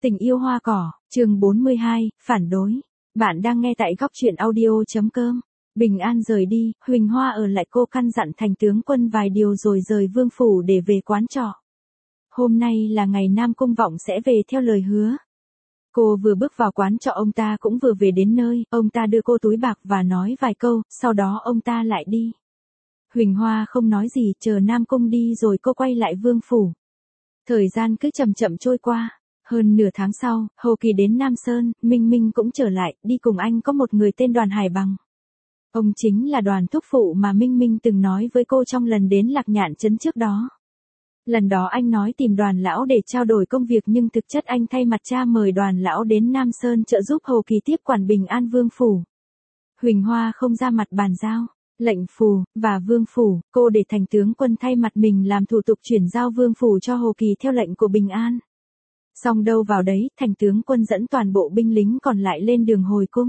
Tình yêu hoa cỏ, chương 42, phản đối. Bạn đang nghe tại góc truyện audio.com. Bình An rời đi, Huỳnh Hoa ở lại cô căn dặn Thành tướng quân vài điều rồi rời vương phủ để về quán trọ. Hôm nay là ngày Nam Cung Vọng sẽ về theo lời hứa. Cô vừa bước vào quán trọ ông ta cũng vừa về đến nơi, ông ta đưa cô túi bạc và nói vài câu, sau đó ông ta lại đi. Huỳnh Hoa không nói gì, chờ Nam Cung đi rồi cô quay lại vương phủ. Thời gian cứ chậm chậm trôi qua. Hơn nửa tháng sau, Hồ Kỳ đến Nam Sơn, Minh Minh cũng trở lại, đi cùng anh có một người tên Đoàn Hải Bằng. Ông chính là Đoàn thúc phụ mà Minh Minh từng nói với cô trong lần đến Lạc Nhạn Trấn trước đó. Lần đó anh nói tìm Đoàn lão để trao đổi công việc nhưng thực chất anh thay mặt cha mời Đoàn lão đến Nam Sơn trợ giúp Hồ Kỳ tiếp quản Bình An Vương phủ. Huỳnh Hoa không ra mặt bàn giao, lệnh phù và vương phủ, cô để Thành tướng quân thay mặt mình làm thủ tục chuyển giao vương phủ cho Hồ Kỳ theo lệnh của Bình An. Xong đâu vào đấy, Thành tướng quân dẫn toàn bộ binh lính còn lại lên đường hồi cung.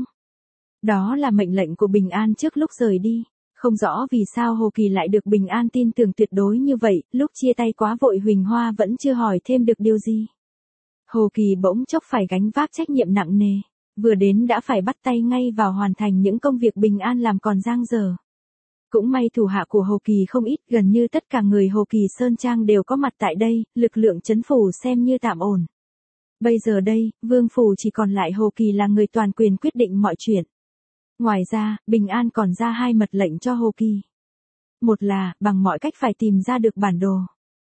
Đó là mệnh lệnh của Bình An trước lúc rời đi. Không rõ vì sao Hồ Kỳ lại được Bình An tin tưởng tuyệt đối như vậy, lúc chia tay quá vội Huỳnh Hoa vẫn chưa hỏi thêm được điều gì. Hồ Kỳ bỗng chốc phải gánh vác trách nhiệm nặng nề, vừa đến đã phải bắt tay ngay vào hoàn thành những công việc Bình An làm còn dang dở. Cũng may thủ hạ của Hồ Kỳ không ít, gần như tất cả người Hồ Kỳ Sơn Trang đều có mặt tại đây, lực lượng trấn phủ xem như tạm ổn. Bây giờ đây, vương phủ chỉ còn lại Hồ Kỳ là người toàn quyền quyết định mọi chuyện. Ngoài ra, Bình An còn ra hai mật lệnh cho Hồ Kỳ. Một là, bằng mọi cách phải tìm ra được bản đồ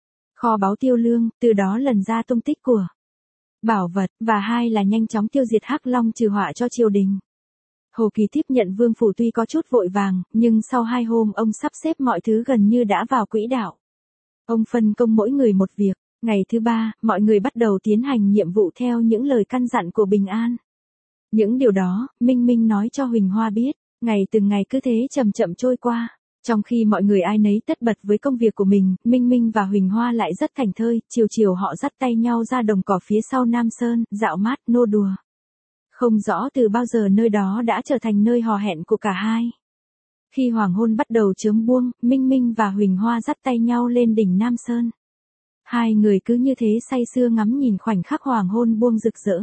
kho báu Tiêu Lương, từ đó lần ra tung tích của bảo vật, và hai là nhanh chóng tiêu diệt Hắc Long trừ họa cho triều đình. Hồ Kỳ tiếp nhận vương phủ tuy có chút vội vàng, nhưng sau 2 hôm ông sắp xếp mọi thứ gần như đã vào quỹ đạo. Ông phân công mỗi người một việc. Ngày thứ 3, mọi người bắt đầu tiến hành nhiệm vụ theo những lời căn dặn của Bình An. Những điều đó, Minh Minh nói cho Huỳnh Hoa biết, ngày từng ngày cứ thế chậm chậm trôi qua. Trong khi mọi người ai nấy tất bật với công việc của mình, Minh Minh và Huỳnh Hoa lại rất thảnh thơi, chiều chiều họ dắt tay nhau ra đồng cỏ phía sau Nam Sơn, dạo mát, nô đùa. Không rõ từ bao giờ nơi đó đã trở thành nơi hò hẹn của cả hai. Khi hoàng hôn bắt đầu chớm buông, Minh Minh và Huỳnh Hoa dắt tay nhau lên đỉnh Nam Sơn. Hai người cứ như thế say sưa ngắm nhìn khoảnh khắc hoàng hôn buông rực rỡ.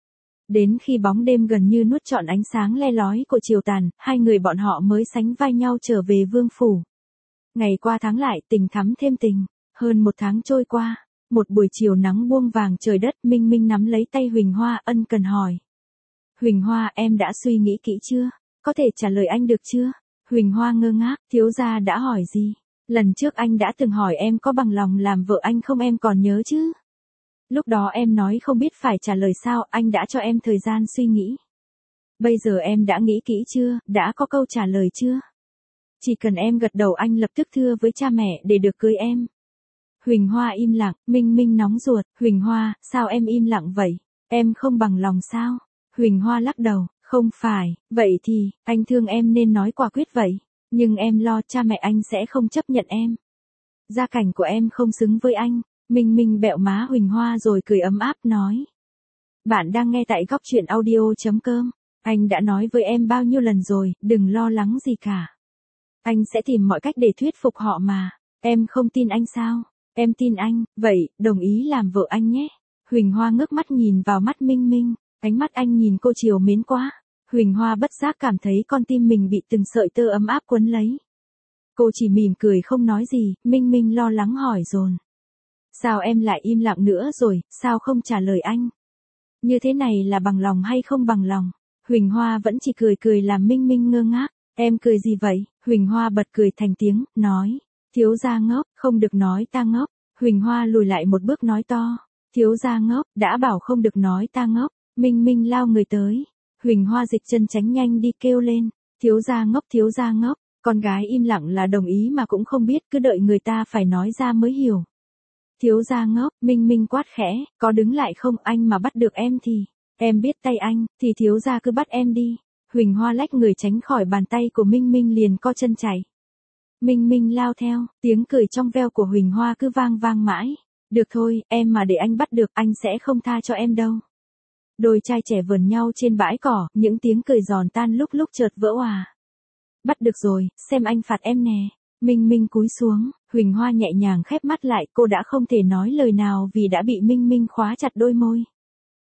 Đến khi bóng đêm gần như nuốt trọn ánh sáng le lói của chiều tàn, hai người bọn họ mới sánh vai nhau trở về vương phủ. Ngày qua tháng lại, tình thắm thêm tình. Hơn 1 tháng trôi qua, một buổi chiều nắng buông vàng trời đất, Minh Minh nắm lấy tay Huỳnh Hoa ân cần hỏi. Huỳnh Hoa, em đã suy nghĩ kỹ chưa? Có thể trả lời anh được chưa? Huỳnh Hoa ngơ ngác, thiếu gia đã hỏi gì? Lần trước anh đã từng hỏi em có bằng lòng làm vợ anh không, em còn nhớ chứ? Lúc đó em nói không biết phải trả lời sao, anh đã cho em thời gian suy nghĩ. Bây giờ em đã nghĩ kỹ chưa, đã có câu trả lời chưa? Chỉ cần em gật đầu anh lập tức thưa với cha mẹ để được cưới em. Huỳnh Hoa im lặng, Minh Minh nóng ruột, Huỳnh Hoa, sao em im lặng vậy? Em không bằng lòng sao? Huỳnh Hoa lắc đầu, không phải, vậy thì, anh thương em nên nói quả quyết vậy. Nhưng em lo cha mẹ anh sẽ không chấp nhận em. Gia cảnh của em không xứng với anh. Minh Minh bẹo má Huỳnh Hoa rồi cười ấm áp nói. Bạn đang nghe tại góc truyện audio.com. Anh đã nói với em bao nhiêu lần rồi, đừng lo lắng gì cả. Anh sẽ tìm mọi cách để thuyết phục họ mà. Em không tin anh sao? Em tin anh, vậy, đồng ý làm vợ anh nhé. Huỳnh Hoa ngước mắt nhìn vào mắt Minh Minh. Ánh mắt anh nhìn cô trìu mến quá. Huỳnh Hoa bất giác cảm thấy con tim mình bị từng sợi tơ ấm áp quấn lấy. Cô chỉ mỉm cười không nói gì, Minh Minh lo lắng hỏi dồn. Sao em lại im lặng nữa rồi, sao không trả lời anh? Như thế này là bằng lòng hay không bằng lòng? Huỳnh Hoa vẫn chỉ cười cười làm Minh Minh ngơ ngác. Em cười gì vậy? Huỳnh Hoa bật cười thành tiếng, nói. Thiếu gia ngốc, không được nói ta ngốc. Huỳnh Hoa lùi lại một bước nói to. Thiếu gia ngốc, đã bảo không được nói ta ngốc. Minh Minh lao người tới. Huỳnh Hoa dịch chân tránh nhanh đi kêu lên. Thiếu gia ngốc, thiếu gia ngốc. Con gái im lặng là đồng ý mà cũng không biết, cứ đợi người ta phải nói ra mới hiểu. Thiếu gia ngốc, Minh Minh quát khẽ, có đứng lại không, anh mà bắt được em thì, em biết tay anh, thì thiếu gia cứ bắt em đi. Huỳnh Hoa lách người tránh khỏi bàn tay của Minh Minh liền co chân chạy. Minh Minh lao theo, tiếng cười trong veo của Huỳnh Hoa cứ vang vang mãi. Được thôi, em mà để anh bắt được, anh sẽ không tha cho em đâu. Đôi trai trẻ vờn nhau trên bãi cỏ, những tiếng cười giòn tan lúc lúc chợt vỡ òa. Bắt được rồi, xem anh phạt em nè. Minh Minh cúi xuống, Huỳnh Hoa nhẹ nhàng khép mắt lại, cô đã không thể nói lời nào vì đã bị Minh Minh khóa chặt đôi môi.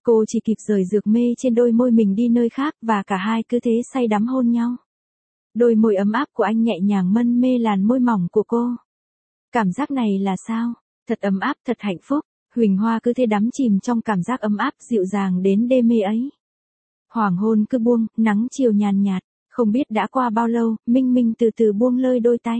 Cô chỉ kịp rời dược mê trên đôi môi mình đi nơi khác và cả hai cứ thế say đắm hôn nhau. Đôi môi ấm áp của anh nhẹ nhàng mân mê làn môi mỏng của cô. Cảm giác này là sao? Thật ấm áp, thật hạnh phúc. Huỳnh Hoa cứ thế đắm chìm trong cảm giác ấm áp dịu dàng đến đê mê ấy. Hoàng hôn cứ buông, nắng chiều nhàn nhạt. Không biết đã qua bao lâu, Minh Minh từ từ buông lơi đôi tay.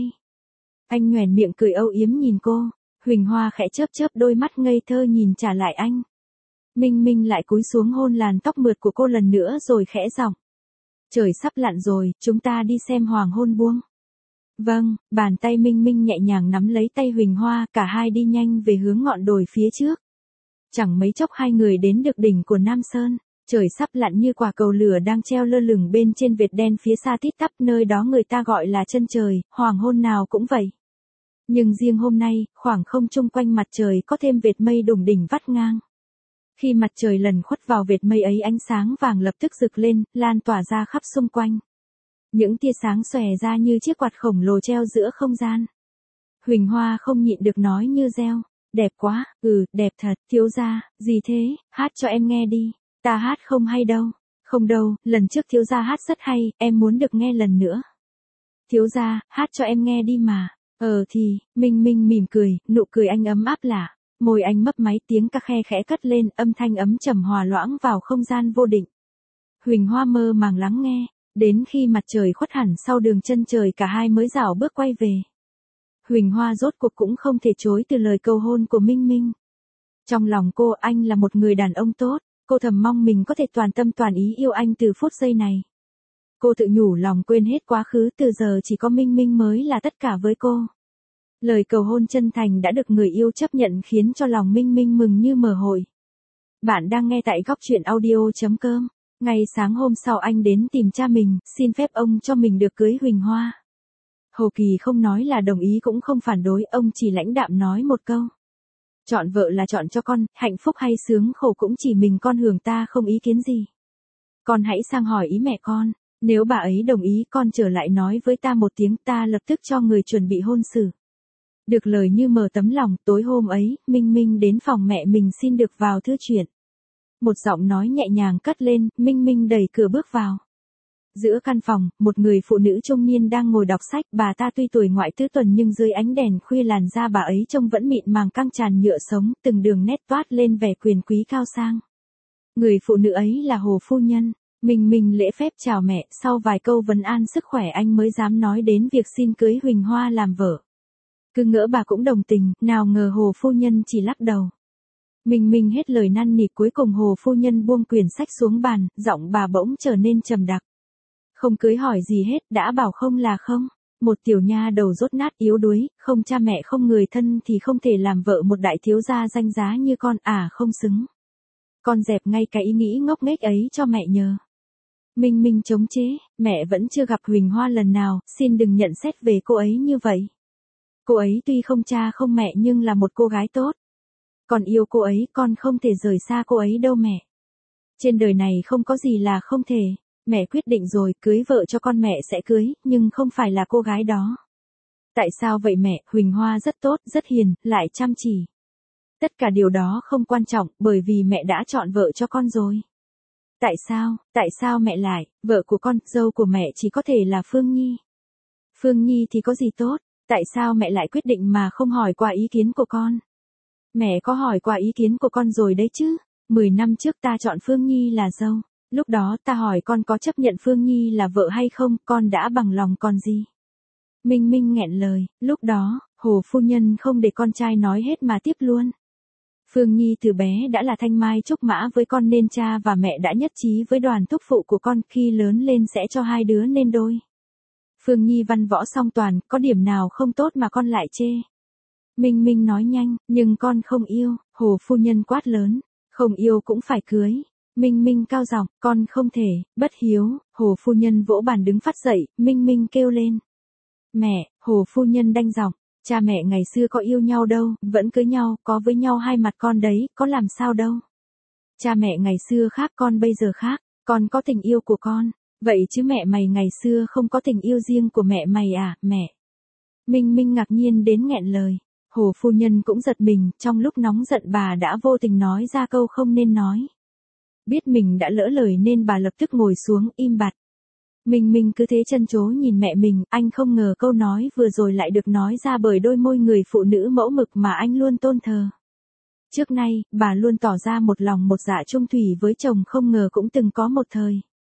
Anh nhoẻn miệng cười âu yếm nhìn cô. Huỳnh Hoa khẽ chớp chớp đôi mắt ngây thơ nhìn trả lại anh. Minh Minh lại cúi xuống hôn làn tóc mượt của cô lần nữa rồi khẽ giọng. Trời sắp lặn rồi, chúng ta đi xem hoàng hôn buông. Vâng, bàn tay Minh Minh nhẹ nhàng nắm lấy tay Huỳnh Hoa, cả hai đi nhanh về hướng ngọn đồi phía trước. Chẳng mấy chốc hai người đến được đỉnh của Nam Sơn. Trời sắp lặn như quả cầu lửa đang treo lơ lửng bên trên vệt đen phía xa tít tắp, nơi đó người ta gọi là chân trời, hoàng hôn nào cũng vậy. Nhưng riêng hôm nay, khoảng không chung quanh mặt trời có thêm vệt mây đủng đỉnh vắt ngang. Khi mặt trời lần khuất vào vệt mây ấy, ánh sáng vàng lập tức rực lên, lan tỏa ra khắp xung quanh. Những tia sáng xòe ra như chiếc quạt khổng lồ treo giữa không gian. Huỳnh Hoa không nhịn được nói như reo, đẹp quá, đẹp thật, thiếu gia, gì thế, hát cho em nghe đi, ta hát không hay đâu, không đâu, lần trước thiếu gia hát rất hay, em muốn được nghe lần nữa. Thiếu gia, hát cho em nghe đi mà, thì, Minh Minh mỉm cười, nụ cười anh ấm áp lạ, môi anh mấp máy, tiếng ca khe khẽ cất lên, âm thanh ấm trầm hòa loãng vào không gian vô định. Huỳnh Hoa mơ màng lắng nghe. Đến khi mặt trời khuất hẳn sau đường chân trời, cả hai mới rảo bước quay về. Huỳnh Hoa rốt cuộc cũng không thể chối từ lời cầu hôn của Minh Minh. Trong lòng cô, anh là một người đàn ông tốt, cô thầm mong mình có thể toàn tâm toàn ý yêu anh từ phút giây này. Cô tự nhủ lòng quên hết quá khứ, từ giờ chỉ có Minh Minh mới là tất cả với cô. Lời cầu hôn chân thành đã được người yêu chấp nhận khiến cho lòng Minh Minh mừng như mở hội. Bạn đang nghe tại góc truyện audio.com. Ngày sáng hôm sau anh đến tìm cha mình, xin phép ông cho mình được cưới Huỳnh Hoa. Hồ Kỳ không nói là đồng ý cũng không phản đối, ông chỉ lãnh đạm nói một câu. Chọn vợ là chọn cho con, hạnh phúc hay sướng khổ cũng chỉ mình con hưởng, ta không ý kiến gì. Con hãy sang hỏi ý mẹ con, nếu bà ấy đồng ý con trở lại nói với ta một tiếng, ta lập tức cho người chuẩn bị hôn sự. Được lời như mở tấm lòng, tối hôm ấy, Minh Minh đến phòng mẹ mình xin được vào thư chuyện. Một giọng nói nhẹ nhàng cất lên, Minh Minh đẩy cửa bước vào. Giữa căn phòng, một người phụ nữ trung niên đang ngồi đọc sách, bà ta tuy tuổi ngoại tứ tuần nhưng dưới ánh đèn khuya làn da bà ấy trông vẫn mịn màng căng tràn nhựa sống, từng đường nét toát lên vẻ quyền quý cao sang. Người phụ nữ ấy là Hồ phu nhân. Minh Minh lễ phép chào mẹ, sau vài câu vấn an sức khỏe anh mới dám nói đến việc xin cưới Huỳnh Hoa làm vợ. Cứ ngỡ bà cũng đồng tình, nào ngờ Hồ phu nhân chỉ lắc đầu. Minh Minh hết lời năn nỉ, cuối cùng Hồ phu nhân buông quyển sách xuống bàn, giọng bà bỗng trở nên trầm đặc. Không cưới hỏi gì hết, đã bảo không là không. Một tiểu nha đầu dốt nát yếu đuối, không cha mẹ không người thân thì không thể làm vợ một đại thiếu gia danh giá như con, không xứng. Con dẹp ngay cái ý nghĩ ngốc nghếch ấy cho mẹ nhờ. Minh Minh chống chế, mẹ vẫn chưa gặp Huỳnh Hoa lần nào, xin đừng nhận xét về cô ấy như vậy. Cô ấy tuy không cha không mẹ nhưng là một cô gái tốt. Con yêu cô ấy, con không thể rời xa cô ấy đâu mẹ. Trên đời này không có gì là không thể. Mẹ quyết định rồi, cưới vợ cho con mẹ sẽ cưới, nhưng không phải là cô gái đó. Tại sao vậy mẹ? Huỳnh Hoa rất tốt, rất hiền, lại chăm chỉ. Tất cả điều đó không quan trọng, bởi vì mẹ đã chọn vợ cho con rồi. Tại sao mẹ lại, vợ của con, dâu của mẹ chỉ có thể là Phương Nhi. Phương Nhi thì có gì tốt, tại sao mẹ lại quyết định mà không hỏi qua ý kiến của con? Mẹ có hỏi qua ý kiến của con rồi đấy chứ, 10 năm trước ta chọn Phương Nhi là dâu, lúc đó ta hỏi con có chấp nhận Phương Nhi là vợ hay không, con đã bằng lòng còn gì. Minh Minh nghẹn lời, lúc đó, Hồ phu nhân không để con trai nói hết mà tiếp luôn. Phương Nhi từ bé đã là thanh mai trúc mã với con nên cha và mẹ đã nhất trí với đoàn thúc phụ của con khi lớn lên sẽ cho hai đứa nên đôi. Phương Nhi văn võ song toàn, có điểm nào không tốt mà con lại chê. Minh Minh nói nhanh, nhưng con không yêu, Hồ phu nhân quát lớn, không yêu cũng phải cưới. Minh Minh cao giọng, con không thể, bất hiếu, Hồ phu nhân vỗ bàn đứng phát dậy, Minh Minh kêu lên. Mẹ, Hồ phu nhân đanh giọng, cha mẹ ngày xưa có yêu nhau đâu, vẫn cưới nhau, có với nhau hai mặt con đấy, có làm sao đâu. Cha mẹ ngày xưa khác, con bây giờ khác, con có tình yêu của con, vậy chứ mẹ mày ngày xưa không có tình yêu riêng của mẹ mày à, mẹ. Minh Minh ngạc nhiên đến nghẹn lời. Hồ phu nhân cũng giật mình, trong lúc nóng giận bà đã vô tình nói ra câu không nên nói. Biết mình đã lỡ lời nên bà lập tức ngồi xuống im bặt. Minh Minh cứ thế trân trố nhìn mẹ mình, anh không ngờ câu nói vừa rồi lại được nói ra bởi đôi môi người phụ nữ mẫu mực mà anh luôn tôn thờ. Trước nay, bà luôn tỏ ra một lòng một dạ trung thủy với chồng, không ngờ cũng từng có một thời.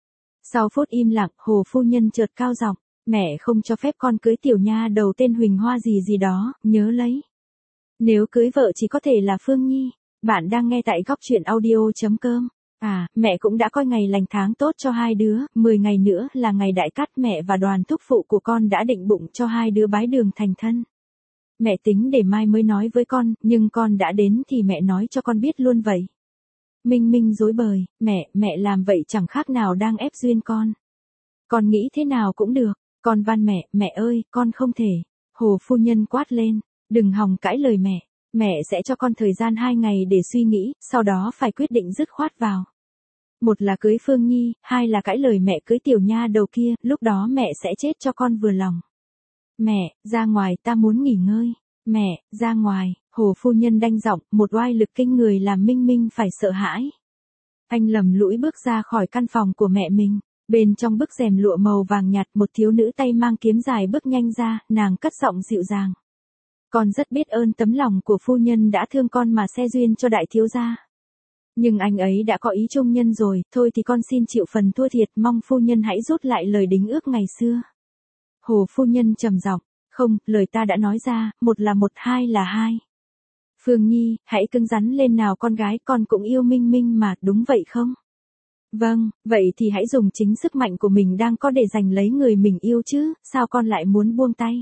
Sau phút im lặng, Hồ phu nhân chợt cao giọng, mẹ không cho phép con cưới tiểu nha đầu tên Huỳnh Hoa gì gì đó, nhớ lấy. Nếu cưới vợ chỉ có thể là Phương Nhi. Bạn đang nghe tại góc truyện audio.com. À, mẹ cũng đã coi ngày lành tháng tốt cho hai đứa, 10 ngày nữa là ngày đại cát, mẹ và đoàn thúc phụ của con đã định bụng cho hai đứa bái đường thành thân. Mẹ tính để mai mới nói với con, nhưng con đã đến thì mẹ nói cho con biết luôn vậy. Minh Minh rối bời, mẹ làm vậy chẳng khác nào đang ép duyên con. Con nghĩ thế nào cũng được, con van mẹ ơi, con không thể. Hồ phu nhân quát lên, đừng hòng cãi lời mẹ sẽ cho con thời gian 2 ngày để suy nghĩ, sau đó phải quyết định dứt khoát vào. Một là cưới Phương Nhi, hai là cãi lời mẹ cưới tiểu nha đầu kia, lúc đó mẹ sẽ chết cho con vừa lòng. Mẹ, ra ngoài, ta muốn nghỉ ngơi. Mẹ, ra ngoài, Hồ phu nhân đanh giọng, một oai lực kinh người làm Minh Minh phải sợ hãi. Anh lầm lũi bước ra khỏi căn phòng của mẹ mình. Bên trong bức rèm lụa màu vàng nhạt, một thiếu nữ tay mang kiếm dài bước nhanh ra, nàng cất giọng dịu dàng. Con rất biết ơn tấm lòng của phu nhân đã thương con mà xe duyên cho đại thiếu gia. Nhưng anh ấy đã có ý trung nhân rồi, thôi thì con xin chịu phần thua thiệt, mong phu nhân hãy rút lại lời đính ước ngày xưa. Hồ phu nhân trầm giọng, không, lời ta đã nói ra, một là một, hai là hai. Phương Nhi, hãy cứng rắn lên nào con gái, con cũng yêu Minh Minh mà, đúng vậy không? Vâng, vậy thì hãy dùng chính sức mạnh của mình đang có để giành lấy người mình yêu chứ, sao con lại muốn buông tay?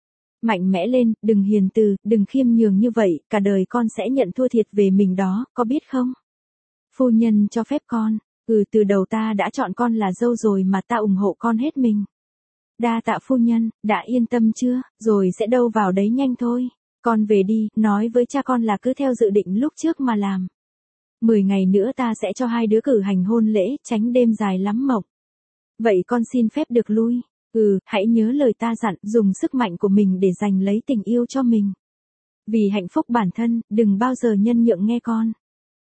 Mạnh mẽ lên, đừng hiền từ, đừng khiêm nhường như vậy, cả đời con sẽ nhận thua thiệt về mình đó, có biết không? Phu nhân cho phép con, từ đầu ta đã chọn con là dâu rồi mà, ta ủng hộ con hết mình. Đa tạ phu nhân, đã yên tâm chưa, rồi sẽ đâu vào đấy nhanh thôi. Con về đi, nói với cha con là cứ theo dự định lúc trước mà làm. 10 ngày nữa ta sẽ cho hai đứa cử hành hôn lễ, tránh đêm dài lắm mộng. Vậy con xin phép được lui. Hãy nhớ lời ta dặn, dùng sức mạnh của mình để giành lấy tình yêu cho mình. Vì hạnh phúc bản thân, đừng bao giờ nhân nhượng nghe con.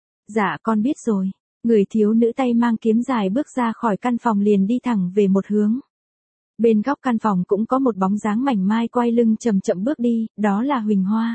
Dạ con biết rồi. Người thiếu nữ tay mang kiếm dài bước ra khỏi căn phòng liền đi thẳng về một hướng. Bên góc căn phòng cũng có một bóng dáng mảnh mai quay lưng chậm chậm bước đi, đó là Huỳnh Hoa.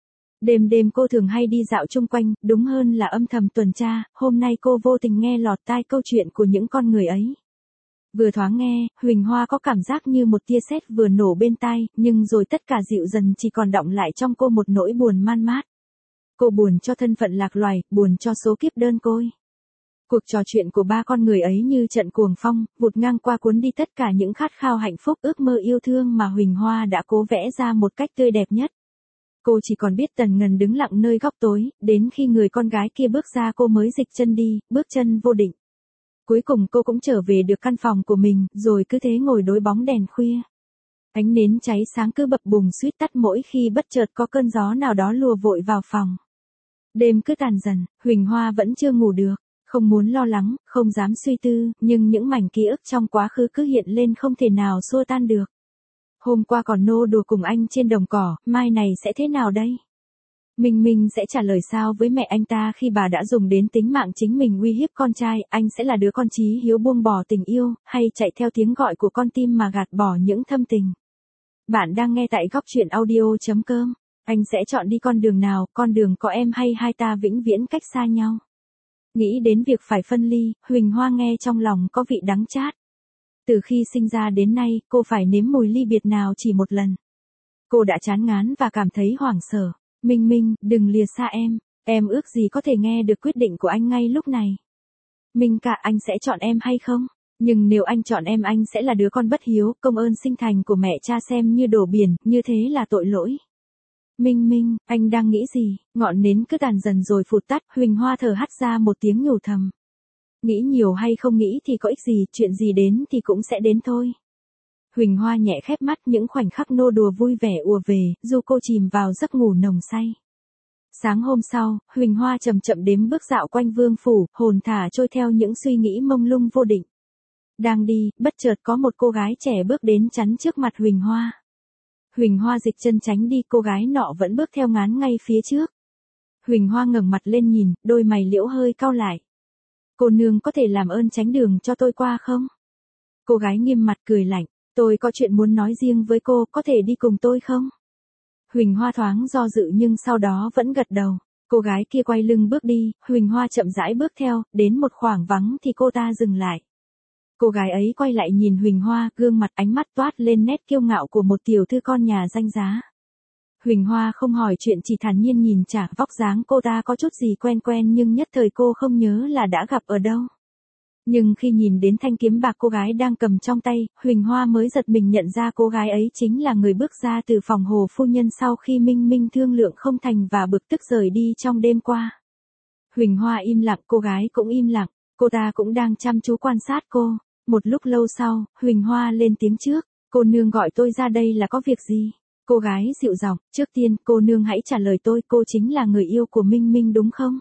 Đêm đêm cô thường hay đi dạo chung quanh, đúng hơn là âm thầm tuần tra, hôm nay cô vô tình nghe lọt tai câu chuyện của những con người ấy. Vừa thoáng nghe, Huỳnh Hoa có cảm giác như một tia sét vừa nổ bên tai, nhưng rồi tất cả dịu dần, chỉ còn đọng lại trong cô một nỗi buồn man mát. Cô buồn cho thân phận lạc loài, buồn cho số kiếp đơn côi. Cuộc trò chuyện của ba con người ấy như trận cuồng phong, vụt ngang qua cuốn đi tất cả những khát khao hạnh phúc, ước mơ yêu thương mà Huỳnh Hoa đã cố vẽ ra một cách tươi đẹp nhất. Cô chỉ còn biết tần ngần đứng lặng nơi góc tối, đến khi người con gái kia bước ra cô mới dịch chân đi, bước chân vô định. Cuối cùng cô cũng trở về được căn phòng của mình, rồi cứ thế ngồi đối bóng đèn khuya. Ánh nến cháy sáng cứ bập bùng suýt tắt mỗi khi bất chợt có cơn gió nào đó lùa vội vào phòng. Đêm cứ tàn dần, Huỳnh Hoa vẫn chưa ngủ được, không muốn lo lắng, không dám suy tư, nhưng những mảnh ký ức trong quá khứ cứ hiện lên không thể nào xua tan được. Hôm qua còn nô đùa cùng anh trên đồng cỏ, mai này sẽ thế nào đây? Minh Minh sẽ trả lời sao với mẹ anh ta khi bà đã dùng đến tính mạng chính mình uy hiếp con trai, anh sẽ là đứa con chí hiếu buông bỏ tình yêu, hay chạy theo tiếng gọi của con tim mà gạt bỏ những thâm tình? Bạn đang nghe tại góc truyện audio.com. Anh sẽ chọn đi con đường nào, con đường có em hay hai ta vĩnh viễn cách xa nhau? Nghĩ đến việc phải phân ly, Huỳnh Hoa nghe trong lòng có vị đắng chát. Từ khi sinh ra đến nay, cô phải nếm mùi ly biệt nào chỉ một lần. Cô đã chán ngán và cảm thấy hoảng sợ. Minh Minh, đừng lìa xa em ước gì có thể nghe được quyết định của anh ngay lúc này. Minh cả, anh sẽ chọn em hay không? Nhưng nếu anh chọn em, anh sẽ là đứa con bất hiếu, công ơn sinh thành của mẹ cha xem như đổ biển, như thế là tội lỗi. Minh Minh, anh đang nghĩ gì? Ngọn nến cứ tàn dần rồi phụt tắt, Huỳnh Hoa thở hắt ra một tiếng nhủ thầm. Nghĩ nhiều hay không nghĩ thì có ích gì, chuyện gì đến thì cũng sẽ đến thôi. Huỳnh Hoa nhẹ khép mắt, những khoảnh khắc nô đùa vui vẻ ùa về, dù cô chìm vào giấc ngủ nồng say. Sáng hôm sau, Huỳnh Hoa chậm chậm đếm bước dạo quanh vương phủ, hồn thả trôi theo những suy nghĩ mông lung vô định. Đang đi, bất chợt có một cô gái trẻ bước đến chắn trước mặt Huỳnh Hoa. Huỳnh Hoa dịch chân tránh đi, cô gái nọ vẫn bước theo ngán ngay phía trước. Huỳnh Hoa ngẩng mặt lên nhìn, đôi mày liễu hơi cau lại. cô nương có thể làm ơn tránh đường cho tôi qua không? Cô gái nghiêm mặt cười lạnh, tôi có chuyện muốn nói riêng với cô, có thể đi cùng tôi không? Huỳnh Hoa thoáng do dự nhưng sau đó vẫn gật đầu. Cô gái kia quay lưng bước đi, Huỳnh Hoa chậm rãi bước theo, đến một khoảng vắng thì cô ta dừng lại. Cô gái ấy quay lại nhìn Huỳnh Hoa, gương mặt ánh mắt toát lên nét kiêu ngạo của một tiểu thư con nhà danh giá. Huỳnh Hoa không hỏi chuyện, chỉ thản nhiên nhìn trả, vóc dáng cô ta có chút gì quen quen nhưng nhất thời cô không nhớ là đã gặp ở đâu. Nhưng khi nhìn đến thanh kiếm bạc cô gái đang cầm trong tay, Huỳnh Hoa mới giật mình nhận ra cô gái ấy chính là người bước ra từ phòng Hồ phu nhân sau khi Minh Minh thương lượng không thành và bực tức rời đi trong đêm qua. Huỳnh Hoa im lặng, cô gái cũng im lặng, cô ta cũng đang chăm chú quan sát cô. Một lúc lâu sau, Huỳnh Hoa lên tiếng trước, cô nương gọi tôi ra đây là có việc gì? Cô gái dịu giọng, trước tiên cô nương hãy trả lời tôi, cô chính là người yêu của Minh Minh đúng không?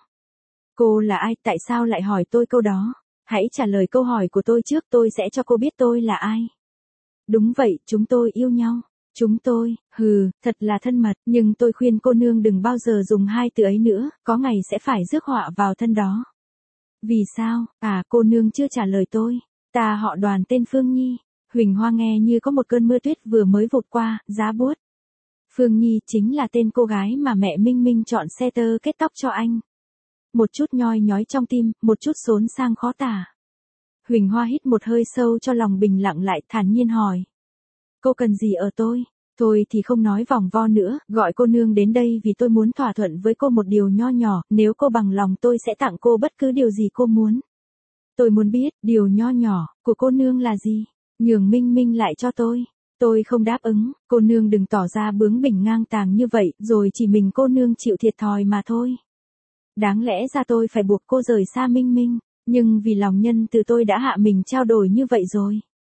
Cô là ai, tại sao lại hỏi tôi câu đó? Hãy trả lời câu hỏi của tôi trước, tôi sẽ cho cô biết tôi là ai. Đúng vậy, chúng tôi yêu nhau. Chúng tôi, thật là thân mật, nhưng tôi khuyên cô nương đừng bao giờ dùng hai từ ấy nữa, có ngày sẽ phải rước họa vào thân đó. Vì sao, cô nương chưa trả lời tôi. Ta họ Đoàn, tên Phương Nhi. Huỳnh Hoa nghe như có một cơn mưa tuyết vừa mới vụt qua, giá buốt. Phương Nhi chính là tên cô gái mà mẹ Minh Minh chọn xe tơ kết tóc cho anh. Một chút nhoi nhói trong tim, một chút xốn sang khó tả. Huỳnh Hoa hít một hơi sâu cho lòng bình lặng lại, thản nhiên hỏi. Cô cần gì ở tôi? Thôi thì không nói vòng vo nữa, gọi cô nương đến đây vì tôi muốn thỏa thuận với cô một điều nho nhỏ, nếu cô bằng lòng tôi sẽ tặng cô bất cứ điều gì cô muốn. Tôi muốn biết, điều nho nhỏ của cô nương là gì? Nhường Minh Minh lại cho tôi. Tôi không đáp ứng, cô nương đừng tỏ ra bướng bỉnh ngang tàng như vậy, rồi chỉ mình cô nương chịu thiệt thòi mà thôi. Đáng lẽ ra tôi phải buộc cô rời xa Minh Minh, nhưng vì lòng nhân từ tôi đã hạ mình trao đổi như vậy rồi.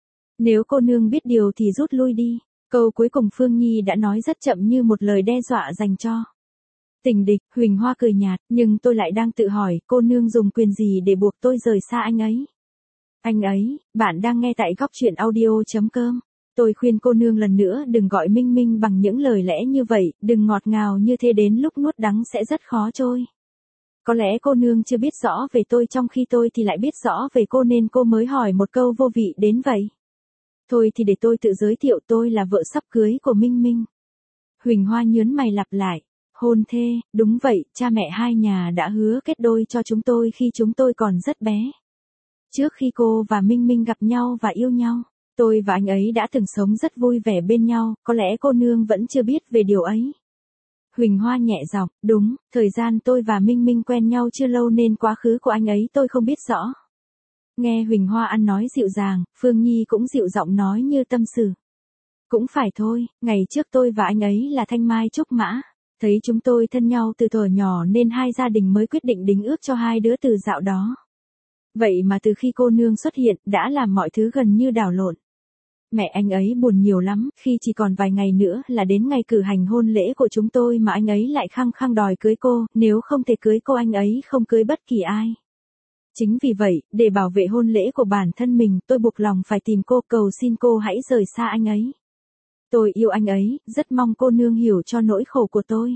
Nếu cô nương biết điều thì rút lui đi. Câu cuối cùng Phương Nhi đã nói rất chậm như một lời đe dọa dành cho tình địch. Huỳnh Hoa cười nhạt, nhưng tôi lại đang tự hỏi, cô nương dùng quyền gì để buộc tôi rời xa anh ấy? Anh ấy, bạn đang nghe tại góc truyện audio.com. Tôi khuyên cô nương lần nữa đừng gọi Minh Minh bằng những lời lẽ như vậy, đừng ngọt ngào như thế, đến lúc nuốt đắng sẽ rất khó trôi. Có lẽ cô nương chưa biết rõ về tôi trong khi tôi thì lại biết rõ về cô nên cô mới hỏi một câu vô vị đến vậy. Thôi thì để tôi tự giới thiệu, tôi là vợ sắp cưới của Minh Minh. Huỳnh Hoa nhớn mày lặp lại. Hôn thê, đúng vậy, cha mẹ hai nhà đã hứa kết đôi cho chúng tôi khi chúng tôi còn rất bé. Trước khi cô và Minh Minh gặp nhau và yêu nhau, tôi và anh ấy đã từng sống rất vui vẻ bên nhau, có lẽ cô nương vẫn chưa biết về điều ấy. Huỳnh Hoa nhẹ giọng, đúng, thời gian tôi và Minh Minh quen nhau chưa lâu nên quá khứ của anh ấy tôi không biết rõ. Nghe Huỳnh Hoa ăn nói dịu dàng, Phương Nhi cũng dịu giọng nói như tâm sự. Cũng phải thôi, ngày trước tôi và anh ấy là thanh mai trúc mã. Thấy chúng tôi thân nhau từ thuở nhỏ nên hai gia đình mới quyết định đính ước cho hai đứa từ dạo đó. Vậy mà từ khi cô nương xuất hiện, đã làm mọi thứ gần như đảo lộn. Mẹ anh ấy buồn nhiều lắm, khi chỉ còn vài ngày nữa là đến ngày cử hành hôn lễ của chúng tôi mà anh ấy lại khăng khăng đòi cưới cô, nếu không thể cưới cô anh ấy không cưới bất kỳ ai. Chính vì vậy, để bảo vệ hôn lễ của bản thân mình, tôi buộc lòng phải tìm cô, cầu xin cô hãy rời xa anh ấy. Tôi yêu anh ấy, rất mong cô nương hiểu cho nỗi khổ của tôi.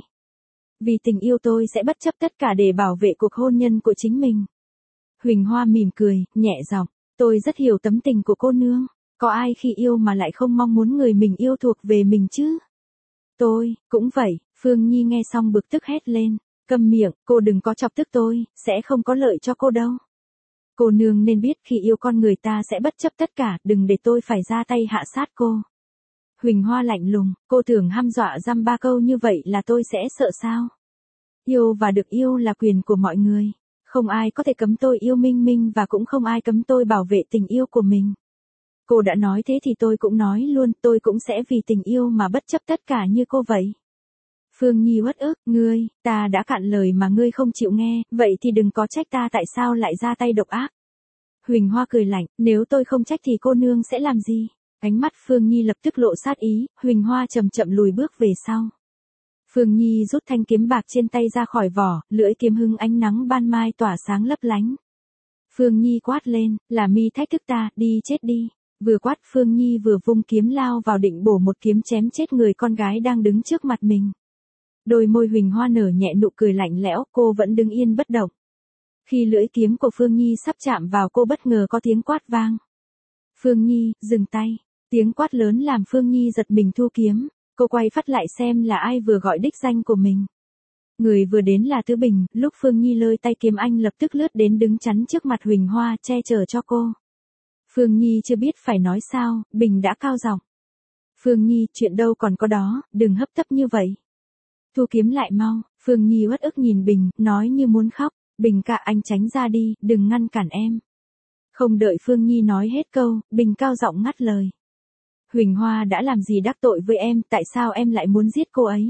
Vì tình yêu tôi sẽ bất chấp tất cả để bảo vệ cuộc hôn nhân của chính mình. Huỳnh Hoa mỉm cười, nhẹ giọng, tôi rất hiểu tấm tình của cô nương. Có ai khi yêu mà lại không mong muốn người mình yêu thuộc về mình chứ? Tôi, cũng vậy. Phương Nhi nghe xong bực tức hét lên. Câm miệng, cô đừng có chọc tức tôi, sẽ không có lợi cho cô đâu. Cô nương nên biết khi yêu con người ta sẽ bất chấp tất cả, đừng để tôi phải ra tay hạ sát cô. Huỳnh Hoa lạnh lùng, cô tưởng hăm dọa dăm ba câu như vậy là tôi sẽ sợ sao? Yêu và được yêu là quyền của mọi người. Không ai có thể cấm tôi yêu Minh Minh và cũng không ai cấm tôi bảo vệ tình yêu của mình. Cô đã nói thế thì tôi cũng nói luôn, tôi cũng sẽ vì tình yêu mà bất chấp tất cả như cô vậy. Phương Nhi uất ức, ngươi, ta đã cạn lời mà ngươi không chịu nghe, vậy thì đừng có trách ta tại sao lại ra tay độc ác. Huỳnh Hoa cười lạnh, nếu tôi không trách thì cô nương sẽ làm gì? Ánh mắt Phương Nhi lập tức lộ sát ý, Huỳnh Hoa chậm chậm lùi bước về sau. Phương Nhi rút thanh kiếm bạc trên tay ra khỏi vỏ, lưỡi kiếm hứng ánh nắng ban mai tỏa sáng lấp lánh. Phương Nhi quát lên, là mi thách thức ta, đi chết đi. Vừa quát Phương Nhi vừa vung kiếm lao vào định bổ một kiếm chém chết người con gái đang đứng trước mặt mình. Đôi môi Huỳnh Hoa nở nhẹ nụ cười lạnh lẽo, cô vẫn đứng yên bất động. Khi lưỡi kiếm của Phương Nhi sắp chạm vào cô bất ngờ có tiếng quát vang. Phương Nhi, dừng tay. Tiếng quát lớn làm Phương Nhi giật mình thu kiếm. Cô quay phát lại xem là ai vừa gọi đích danh của mình. Người vừa đến là Tứ Bình, lúc Phương Nhi lơi tay kiếm anh lập tức lướt đến đứng chắn trước mặt Huỳnh Hoa che chở cho cô. Phương Nhi chưa biết phải nói sao, Bình đã cao giọng. Phương Nhi, chuyện đâu còn có đó, đừng hấp tấp như vậy. Thu kiếm lại mau, Phương Nhi uất ức nhìn Bình, nói như muốn khóc. Bình ca, anh tránh ra đi, đừng ngăn cản em. Không đợi Phương Nhi nói hết câu, Bình cao giọng ngắt lời. Huỳnh Hoa đã làm gì đắc tội với em, tại sao em lại muốn giết cô ấy?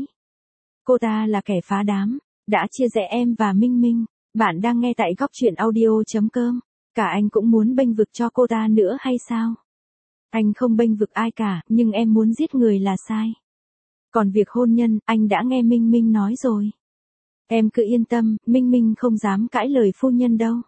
Cô ta là kẻ phá đám, đã chia rẽ em và Minh Minh. Bạn đang nghe tại góc truyện audio.com. Cả anh cũng muốn bênh vực cho cô ta nữa hay sao? Anh không bênh vực ai cả, nhưng em muốn giết người là sai. Còn việc hôn nhân, anh đã nghe Minh Minh nói rồi. Em cứ yên tâm, Minh Minh không dám cãi lời phu nhân đâu.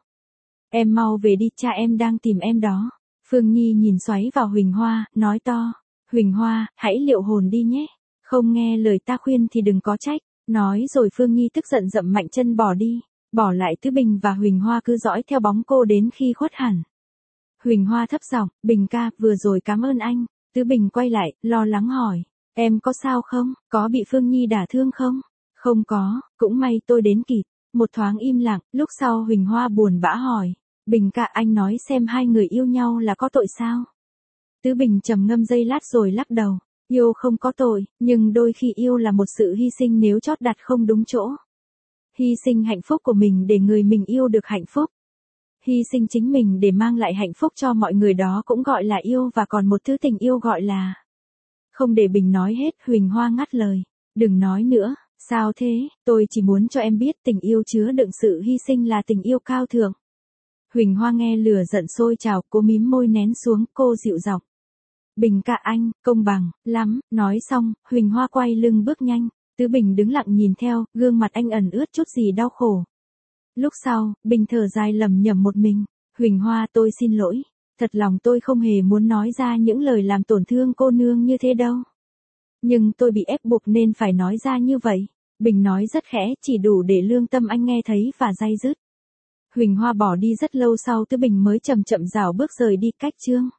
Em mau về đi, cha em đang tìm em đó. Phương Nhi nhìn xoáy vào Huỳnh Hoa, nói to. Huỳnh Hoa, hãy liệu hồn đi nhé. Không nghe lời ta khuyên thì đừng có trách. Nói rồi Phương Nhi tức giận dậm mạnh chân bỏ đi. Bỏ lại Tứ Bình và Huỳnh Hoa cứ dõi theo bóng cô đến khi khuất hẳn. Huỳnh Hoa thấp giọng, Bình ca, vừa rồi cảm ơn anh. Tứ Bình quay lại, lo lắng hỏi. Em có sao không, có bị Phương Nhi đả thương không? Không có, cũng may tôi đến kịp. Một thoáng im lặng, lúc sau Huỳnh Hoa buồn bã hỏi. Bình ca, anh nói xem hai người yêu nhau là có tội sao? Tứ Bình trầm ngâm giây lát rồi lắc đầu. Yêu không có tội, nhưng đôi khi yêu là một sự hy sinh nếu chót đặt không đúng chỗ. Hy sinh hạnh phúc của mình để người mình yêu được hạnh phúc. Hy sinh chính mình để mang lại hạnh phúc cho mọi người, đó cũng gọi là yêu, và còn một thứ tình yêu gọi là... Không để Bình nói hết, Huỳnh Hoa ngắt lời. Đừng nói nữa, sao thế, tôi chỉ muốn cho em biết tình yêu chứa đựng sự hy sinh là tình yêu cao thượng. Huỳnh Hoa nghe lửa giận sôi trào, cô mím môi nén xuống, cô dịu giọng. Bình ca anh, công bằng, lắm, nói xong, Huỳnh Hoa quay lưng bước nhanh. Tứ Bình đứng lặng nhìn theo, gương mặt anh ẩn ướt chút gì đau khổ. Lúc sau, Bình thở dài lẩm nhẩm một mình. Huỳnh Hoa, tôi xin lỗi. Thật lòng tôi không hề muốn nói ra những lời làm tổn thương cô nương như thế đâu. Nhưng tôi bị ép buộc nên phải nói ra như vậy. Bình nói rất khẽ, chỉ đủ để lương tâm anh nghe thấy và day dứt. Huỳnh Hoa bỏ đi rất lâu sau Tứ Bình mới chậm chậm rảo bước rời đi cách chương.